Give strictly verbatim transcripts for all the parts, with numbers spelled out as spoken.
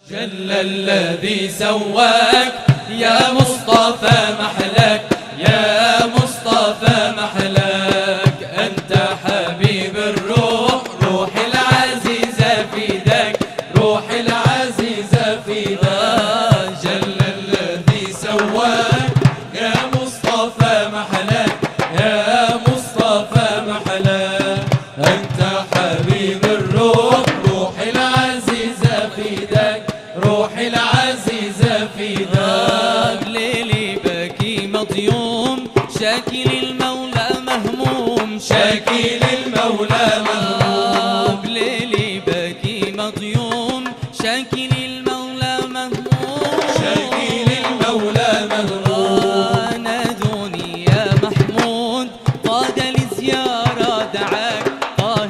جل الذي سواك يا مصطفى محلك، يا مصطفى محلك، أنت حبيب الروح، روح العزيزة فيدك، روح العزيزة فيدك. جل الذي سواك يا مصطفى محلك، يا مصطفى محلك، أنت حبيب الروح، روح العزيزة فيدك، روح العزيزة فيدك. ليلي باكي مضيوم، شاكي للمولى مهموم، شاكي للمولى مهموم. ليلي باكي مضيوم، شاكي للمولى مهموم، شاكي للمولى مهموم. نادوني يا محمود، طه لزيارة دعاك، طه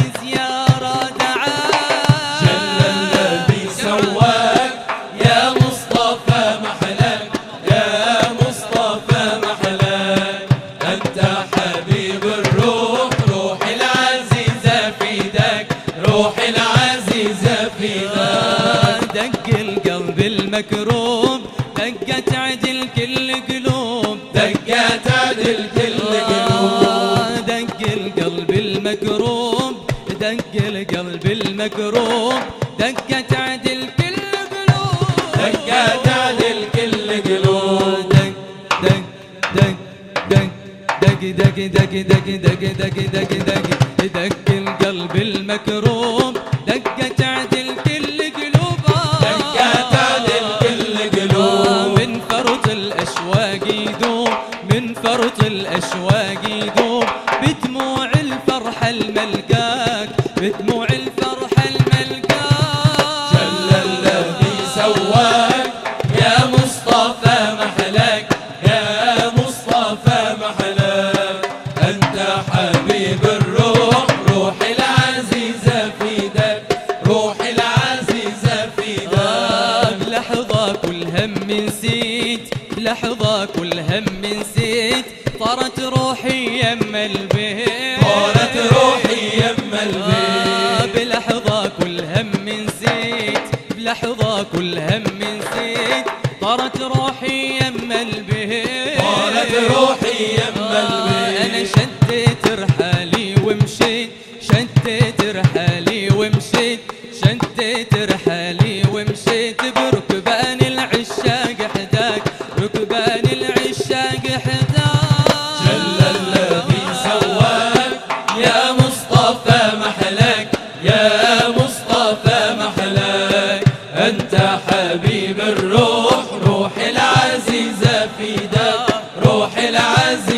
لزيارة دعاك. جل الذي سواك يا مصطفى محلك، يا مصطفى محلك، أنت حبيب الروح، روح العزيزة فيدك، روح العزيزة فيدك. دق القلب المكروب، دقت عدل كل قلوب، دقت عدل كل قلوب. دق القلب المكروب، دق القلب المكروب، دقت عدل كل قلوب، دقت عدل كل قلوب. دق دق دق دق دق دق دق دق دق دق دق دق القلب المكروب، دقت عدل كل قلوب، دقت عدل كل قلوب. من فرط الأشواق يذوب، من فرط الأشواق يذوب، بدموع الفرحة الملقاك، بدموع الفرحة الملقاك. جل الذي سواك يا مصطفى محلك، يا مصطفى محلك، أنت حبيب الروح، روح العزيزة فيدك، روح العزيزة فيدك. بلحظة كل هم نسيت، بلحظة كل هم نسيت، طارت روحي يم البيت، طارت روحي يم البيت. بلحظة كل هم نسيت، بلحظة كل هم نسيت، طارت روحي يم البيت، طارت روحي يم البيت. أنا شديت رحالي ومشيت، شديت رحالي ومشيت، شديت رحالي ومشيت، بركبان العشاق حداك، ركبان العشاق حداك. جل الذي سواك يا مصطفى محلك، يا مصطفى محلك، أنت حبيب الروح، روح العزيزة فيدك، روح العزيزة